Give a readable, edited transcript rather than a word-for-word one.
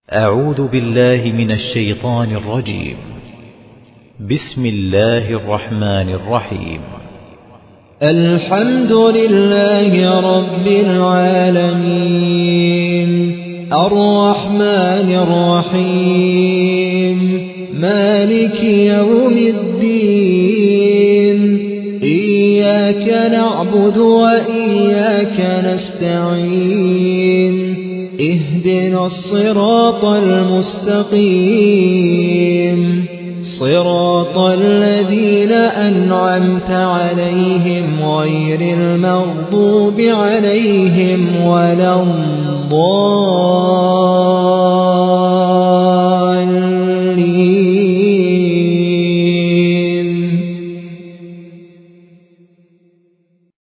أعوذ بالله من الشيطان الرجيم. بسم الله الرحمن الرحيم. الحمد لله رب العالمين الرحمن الرحيم مالك يوم الدين إياك نعبد وإياك نستعين اهدنا الصراط المستقيم صراط الذين أنعمت عليهم غير المغضوب عليهم ولا الضالين.